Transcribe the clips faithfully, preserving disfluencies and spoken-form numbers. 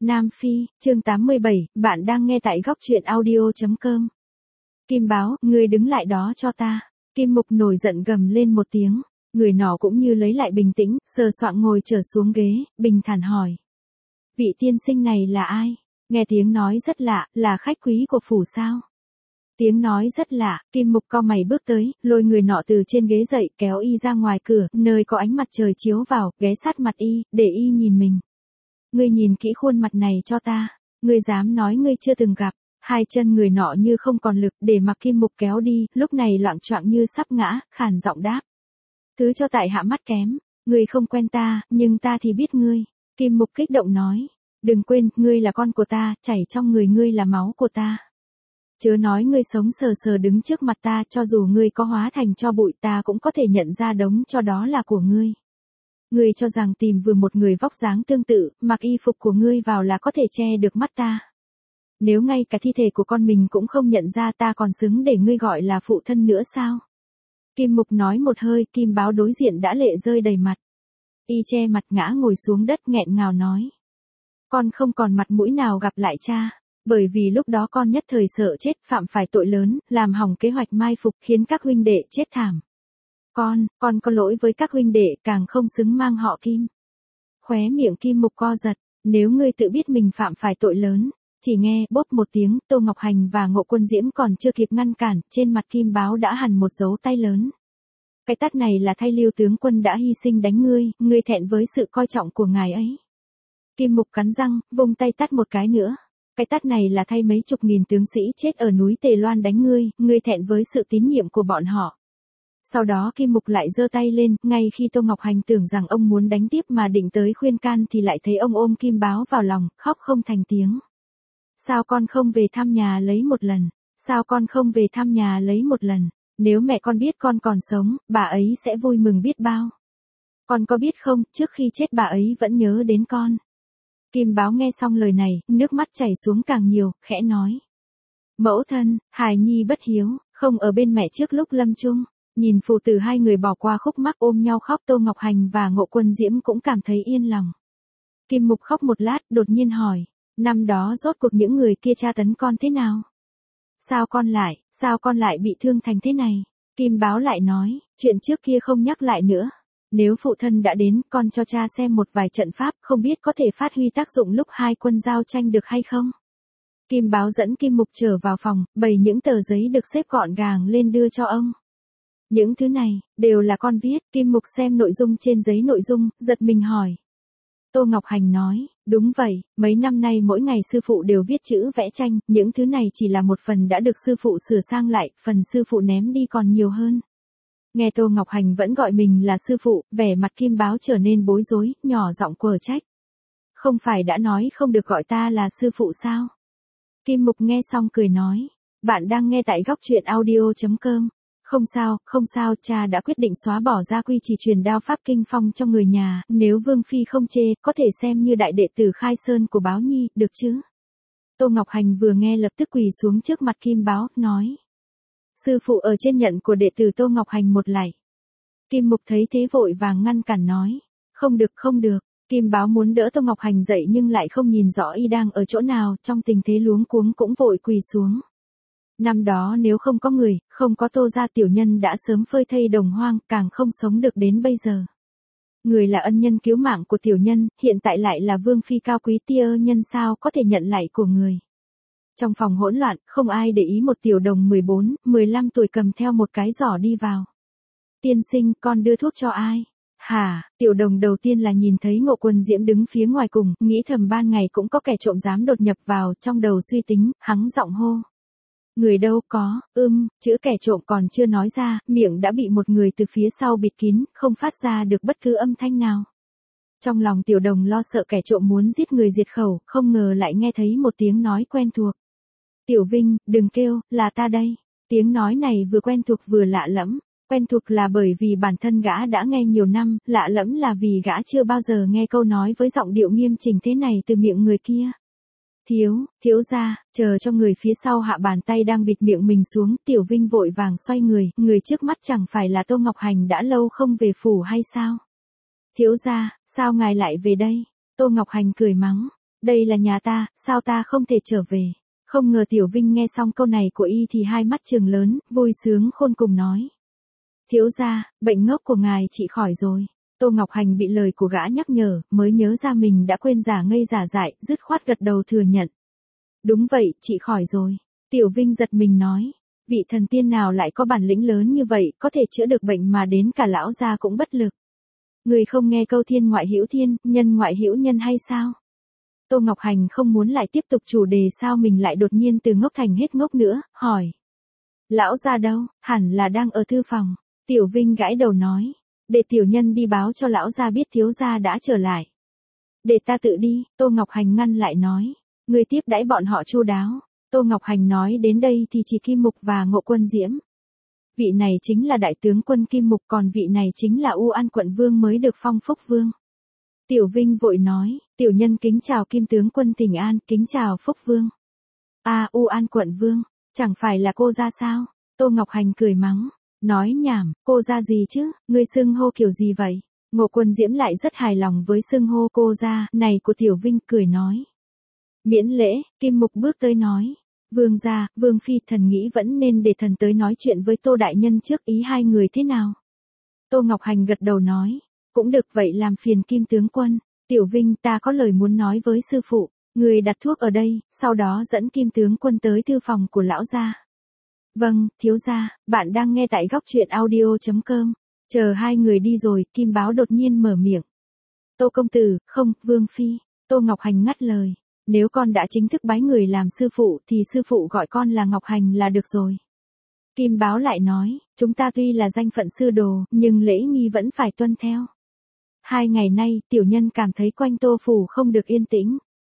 Nam Phi, chương tám mươi bảy, bạn đang nghe tại góc truyện audio chấm com. Kim Báo, ngươi đứng lại đó cho ta. Kim Mục nổi giận gầm lên một tiếng, người nọ cũng như lấy lại bình tĩnh, sờ soạng ngồi trở xuống ghế, bình thản hỏi. Vị tiên sinh này là ai? Nghe tiếng nói rất lạ, là khách quý của phủ sao? Tiếng nói rất lạ, Kim Mục cau mày bước tới, lôi người nọ từ trên ghế dậy, kéo y ra ngoài cửa, nơi có ánh mặt trời chiếu vào, ghé sát mặt y, để y nhìn mình. Ngươi nhìn kỹ khuôn mặt này cho ta, ngươi dám nói ngươi chưa từng gặp. Hai chân người nọ như không còn lực, để mặc Kim Mục kéo đi, lúc này loạng choạng như sắp ngã, khàn giọng đáp. Thứ cho tại hạ mắt kém, ngươi không quen ta, nhưng ta thì biết ngươi. Kim Mục kích động nói, đừng quên, ngươi là con của ta, chảy trong người ngươi là máu của ta. Chớ nói ngươi sống sờ sờ đứng trước mặt ta, cho dù ngươi có hóa thành tro bụi ta cũng có thể nhận ra đống cho đó là của ngươi. Ngươi cho rằng tìm vừa một người vóc dáng tương tự, mặc y phục của ngươi vào là có thể che được mắt ta. Nếu ngay cả thi thể của con mình cũng không nhận ra ta còn xứng để ngươi gọi là phụ thân nữa sao? Kim Mục nói một hơi, Kim Báo đối diện đã lệ rơi đầy mặt. Y che mặt ngã ngồi xuống đất nghẹn ngào nói. Con không còn mặt mũi nào gặp lại cha, bởi vì lúc đó con nhất thời sợ chết, phạm phải tội lớn, làm hỏng kế hoạch mai phục khiến các huynh đệ chết thảm. Con, con có lỗi với các huynh đệ, càng không xứng mang họ Kim. Khóe miệng Kim Mục co giật, nếu ngươi tự biết mình phạm phải tội lớn. Chỉ nghe bốp một tiếng, Tô Ngọc Hành và Ngộ Quân Diễm còn chưa kịp ngăn cản, trên mặt Kim Báo đã hằn một dấu tay lớn. Cái tát này là thay Lưu tướng quân đã hy sinh đánh ngươi, ngươi thẹn với sự coi trọng của ngài ấy. Kim Mục cắn răng, vung tay tát một cái nữa. Cái tát này là thay mấy chục nghìn tướng sĩ chết ở núi Tề Loan đánh ngươi, ngươi thẹn với sự tín nhiệm của bọn họ. Sau đó Kim Mục lại giơ tay lên, ngay khi Tô Ngọc Hành tưởng rằng ông muốn đánh tiếp mà định tới khuyên can thì lại thấy ông ôm Kim Báo vào lòng, khóc không thành tiếng. Sao con không về thăm nhà lấy một lần? Sao con không về thăm nhà lấy một lần? Nếu mẹ con biết con còn sống, bà ấy sẽ vui mừng biết bao. Con có biết không, trước khi chết bà ấy vẫn nhớ đến con. Kim Báo nghe xong lời này, nước mắt chảy xuống càng nhiều, khẽ nói. Mẫu thân, hài nhi bất hiếu, không ở bên mẹ trước lúc lâm chung. Nhìn phụ tử hai người bỏ qua khúc mắc ôm nhau khóc, Tô Ngọc Hành và Ngộ Quân Diễm cũng cảm thấy yên lòng. Kim Mục khóc một lát, đột nhiên hỏi. Năm đó rốt cuộc những người kia tra tấn con thế nào? Sao con lại, sao con lại bị thương thành thế này? Kim Báo lại nói, chuyện trước kia không nhắc lại nữa. Nếu phụ thân đã đến, con cho cha xem một vài trận pháp, không biết có thể phát huy tác dụng lúc hai quân giao tranh được hay không? Kim Báo dẫn Kim Mục trở vào phòng, bày những tờ giấy được xếp gọn gàng lên đưa cho ông. Những thứ này, đều là con viết. Kim Mục xem nội dung trên giấy nội dung, giật mình hỏi. Tô Ngọc Hành nói, đúng vậy, mấy năm nay mỗi ngày sư phụ đều viết chữ vẽ tranh, những thứ này chỉ là một phần đã được sư phụ sửa sang lại, phần sư phụ ném đi còn nhiều hơn. Nghe Tô Ngọc Hành vẫn gọi mình là sư phụ, vẻ mặt Kim Báo trở nên bối rối, nhỏ giọng quở trách. Không phải đã nói không được gọi ta là sư phụ sao? Kim Mục nghe xong cười nói, bạn đang nghe tại góc truyện audio chấm com. Không sao, không sao, cha đã quyết định xóa bỏ gia quy chỉ truyền đao pháp kinh phong cho người nhà, nếu Vương Phi không chê, có thể xem như đại đệ tử khai sơn của Báo Nhi, được chứ? Tô Ngọc Hành vừa nghe lập tức quỳ xuống trước mặt Kim Báo, nói. Sư phụ ở trên nhận của đệ tử Tô Ngọc Hành một lạy. Kim Mục thấy thế vội vàng ngăn cản nói. Không được, không được. Kim Báo muốn đỡ Tô Ngọc Hành dậy nhưng lại không nhìn rõ y đang ở chỗ nào, trong tình thế luống cuống cũng vội quỳ xuống. Năm đó nếu không có người, không có Tô gia tiểu nhân đã sớm phơi thây đồng hoang, càng không sống được đến bây giờ. Người là ân nhân cứu mạng của tiểu nhân, hiện tại lại là Vương Phi cao quý tia nhân sao có thể nhận lại của người. Trong phòng hỗn loạn, không ai để ý một tiểu đồng mười bốn, mười lăm tuổi cầm theo một cái giỏ đi vào. Tiên sinh, con đưa thuốc cho ai? Hả, tiểu đồng đầu tiên là nhìn thấy Ngộ Quân Diễm đứng phía ngoài cùng, nghĩ thầm ban ngày cũng có kẻ trộm dám đột nhập vào, trong đầu suy tính, hắng giọng hô. Người đâu có, ưm, chữ kẻ trộm còn chưa nói ra, miệng đã bị một người từ phía sau bịt kín, không phát ra được bất cứ âm thanh nào. Trong lòng tiểu đồng lo sợ kẻ trộm muốn giết người diệt khẩu, không ngờ lại nghe thấy một tiếng nói quen thuộc. Tiểu Vinh, đừng kêu, là ta đây. Tiếng nói này vừa quen thuộc vừa lạ lẫm, quen thuộc là bởi vì bản thân gã đã nghe nhiều năm, lạ lẫm là vì gã chưa bao giờ nghe câu nói với giọng điệu nghiêm chỉnh thế này từ miệng người kia. Thiếu, thiếu gia, chờ cho người phía sau hạ bàn tay đang bịt miệng mình xuống, Tiểu Vinh vội vàng xoay người, người trước mắt chẳng phải là Tô Ngọc Hành đã lâu không về phủ hay sao? Thiếu gia, sao ngài lại về đây? Tô Ngọc Hành cười mắng, Đây là nhà ta, sao ta không thể trở về? Không ngờ Tiểu Vinh nghe xong câu này của y thì hai mắt trừng lớn, vui sướng khôn cùng nói. Thiếu gia, bệnh ngốc của ngài trị khỏi rồi. Tô Ngọc Hành bị lời của gã nhắc nhở, mới nhớ ra mình đã quên giả ngây giả dại, dứt khoát gật đầu thừa nhận. Đúng vậy, trị khỏi rồi. Tiểu Vinh giật mình nói. Vị thần tiên nào lại có bản lĩnh lớn như vậy, có thể chữa được bệnh mà đến cả lão gia cũng bất lực. Người không nghe câu thiên ngoại hữu thiên, nhân ngoại hữu nhân hay sao? Tô Ngọc Hành không muốn lại tiếp tục chủ đề sao mình lại đột nhiên từ ngốc thành hết ngốc nữa, hỏi. Lão gia đâu, hẳn là đang ở thư phòng. Tiểu Vinh gãi đầu nói. Để tiểu nhân đi báo cho lão gia biết thiếu gia đã trở lại. Để ta tự đi, Tô Ngọc Hành ngăn lại nói. Người tiếp đãi bọn họ chu đáo. Tô Ngọc Hành nói đến đây thì chỉ Kim Mục và Ngộ Quân Diễm. Vị này chính là đại tướng quân Kim Mục, còn vị này chính là U An quận vương mới được phong phúc vương. Tiểu Vinh vội nói, tiểu nhân kính chào Kim tướng quân Tỉnh An, kính chào phúc vương. À, U An quận vương, chẳng phải là cô ra sao? Tô Ngọc Hành cười mắng, nói nhảm, cô ra gì chứ, ngươi xưng hô kiểu gì vậy? Ngộ Quân Diễm lại rất hài lòng với xưng hô cô ra này của Tiểu Vinh, cười nói. Miễn lễ, Kim Mục bước tới nói. Vương gia, Vương phi, thần nghĩ vẫn nên để thần tới nói chuyện với Tô đại nhân trước, ý hai người thế nào? Tô Ngọc Hành gật đầu nói, cũng được, vậy làm phiền Kim tướng quân. Tiểu Vinh, ta có lời muốn nói với sư phụ, người đặt thuốc ở đây, sau đó dẫn Kim tướng quân tới thư phòng của lão gia. Vâng, thiếu gia, bạn đang nghe tại góc truyện audio chấm com. Chờ hai người đi rồi, Kim Báo đột nhiên mở miệng. Tô công tử, không, Vương phi. Tô Ngọc Hành ngắt lời. Nếu con đã chính thức bái người làm sư phụ thì sư phụ gọi con là Ngọc Hành là được rồi. Kim Báo lại nói, chúng ta tuy là danh phận sư đồ, nhưng lễ nghi vẫn phải tuân theo. Hai ngày nay, tiểu nhân cảm thấy quanh Tô phủ không được yên tĩnh.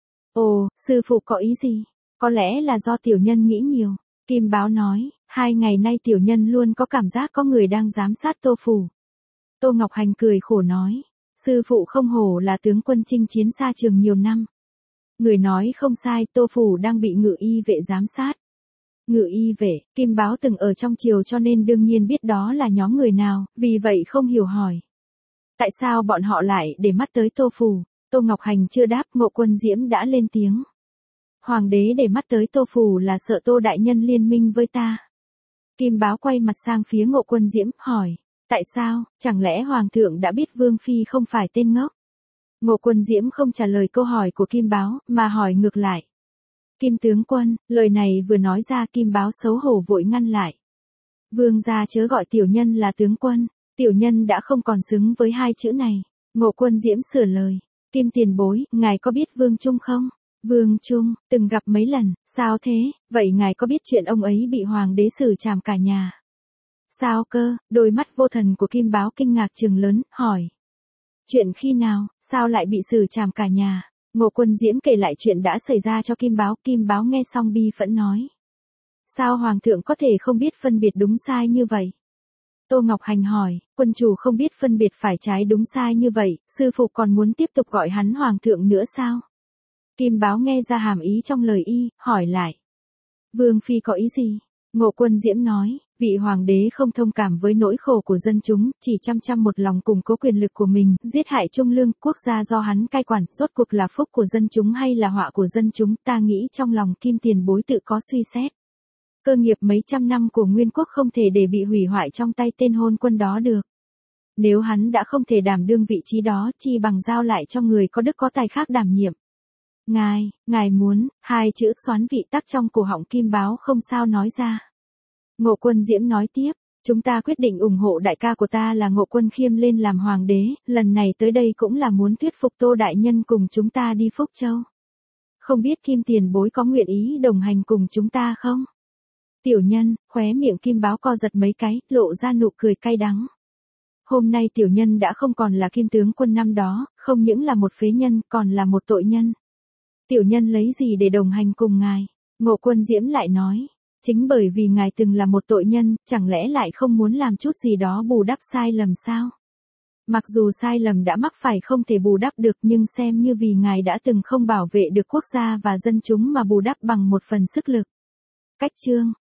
Ồ, sư phụ có ý gì? Có lẽ là do tiểu nhân nghĩ nhiều. Kim Báo nói, hai ngày nay tiểu nhân luôn có cảm giác có người đang giám sát Tô phủ. Tô Ngọc Hành cười khổ nói, sư phụ không hổ là tướng quân chinh chiến xa trường nhiều năm. Người nói không sai, Tô phủ đang bị ngự y vệ giám sát. Ngự y vệ, Kim Báo từng ở trong triều cho nên đương nhiên biết đó là nhóm người nào, vì vậy không hiểu hỏi. Tại sao bọn họ lại để mắt tới Tô phủ? Tô Ngọc Hành chưa đáp, Ngộ Quân Diễm đã lên tiếng. Hoàng đế để mắt tới Tô phủ là sợ Tô đại nhân liên minh với ta. Kim Báo quay mặt sang phía Ngộ Quân Diễm, hỏi. Tại sao, chẳng lẽ Hoàng thượng đã biết Vương phi không phải tên ngốc? Ngộ Quân Diễm không trả lời câu hỏi của Kim Báo, mà hỏi ngược lại. Kim tướng quân, lời này vừa nói ra Kim Báo xấu hổ vội ngăn lại. Vương gia chớ gọi tiểu nhân là tướng quân, tiểu nhân đã không còn xứng với hai chữ này. Ngộ Quân Diễm sửa lời. Kim tiền bối, ngài có biết Vương Trung không? Vương Trung, từng gặp mấy lần, sao thế, vậy ngài có biết chuyện ông ấy bị hoàng đế xử trảm cả nhà? Sao cơ, đôi mắt vô thần của Kim Báo kinh ngạc trừng lớn, hỏi. Chuyện khi nào, sao lại bị xử trảm cả nhà? Ngộ Quân Diễm kể lại chuyện đã xảy ra cho Kim Báo, Kim Báo nghe xong bi phẫn nói. Sao hoàng thượng có thể không biết phân biệt đúng sai như vậy? Tô Ngọc Hành hỏi, quân chủ không biết phân biệt phải trái đúng sai như vậy, sư phụ còn muốn tiếp tục gọi hắn hoàng thượng nữa sao? Kim Báo nghe ra hàm ý trong lời y, hỏi lại. Vương phi có ý gì? Ngộ Quân Diễm nói, vị hoàng đế không thông cảm với nỗi khổ của dân chúng, chỉ chăm chăm một lòng củng cố quyền lực của mình, giết hại trung lương, quốc gia do hắn cai quản, rốt cuộc là phúc của dân chúng hay là họa của dân chúng, ta nghĩ trong lòng Kim tiền bối tự có suy xét. Cơ nghiệp mấy trăm năm của Nguyên quốc không thể để bị hủy hoại trong tay tên hôn quân đó được. Nếu hắn đã không thể đảm đương vị trí đó, chi bằng giao lại cho người có đức có tài khác đảm nhiệm. Ngài, ngài muốn, hai chữ xoán vị tắc trong cổ họng Kim Báo không sao nói ra. Ngộ Quân Diễm nói tiếp, chúng ta quyết định ủng hộ đại ca của ta là Ngộ Quân Khiêm lên làm hoàng đế, lần này tới đây cũng là muốn thuyết phục Tô đại nhân cùng chúng ta đi Phúc Châu. Không biết Kim tiền bối có nguyện ý đồng hành cùng chúng ta không? Tiểu nhân, khóe miệng Kim Báo co giật mấy cái, lộ ra nụ cười cay đắng. Hôm nay tiểu nhân đã không còn là Kim tướng quân năm đó, không những là một phế nhân, còn là một tội nhân. Tiểu nhân lấy gì để đồng hành cùng ngài? Ngộ Quân Diễm lại nói, chính bởi vì ngài từng là một tội nhân, chẳng lẽ lại không muốn làm chút gì đó bù đắp sai lầm sao? Mặc dù sai lầm đã mắc phải không thể bù đắp được, nhưng xem như vì ngài đã từng không bảo vệ được quốc gia và dân chúng mà bù đắp bằng một phần sức lực. Cách chương,